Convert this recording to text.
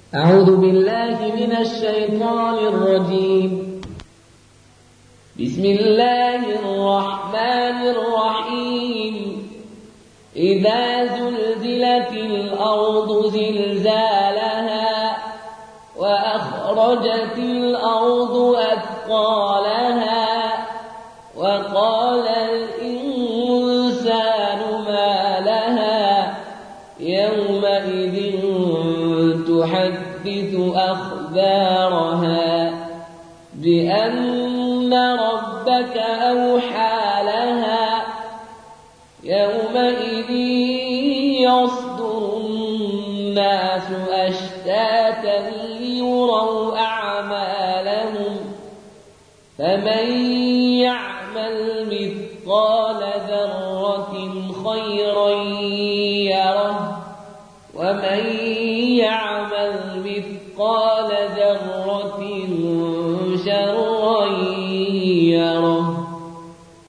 أعوذ بالله من الشيطان الرجيم. بسم الله الرحمن الرحيم. إذا زلزلت الأرض زلزالها وأخرجت الأرض أثقالها وقال الإنسان ما لها يومئذ تحدث أخبارها بأن ربك أوحى لها يومئذ يصدر الناس أشتاتا ليروا أعمالهم فمن يعمل مثقال ذرة خيرا يره ومن يعمل مثقال ذرة شرا يره.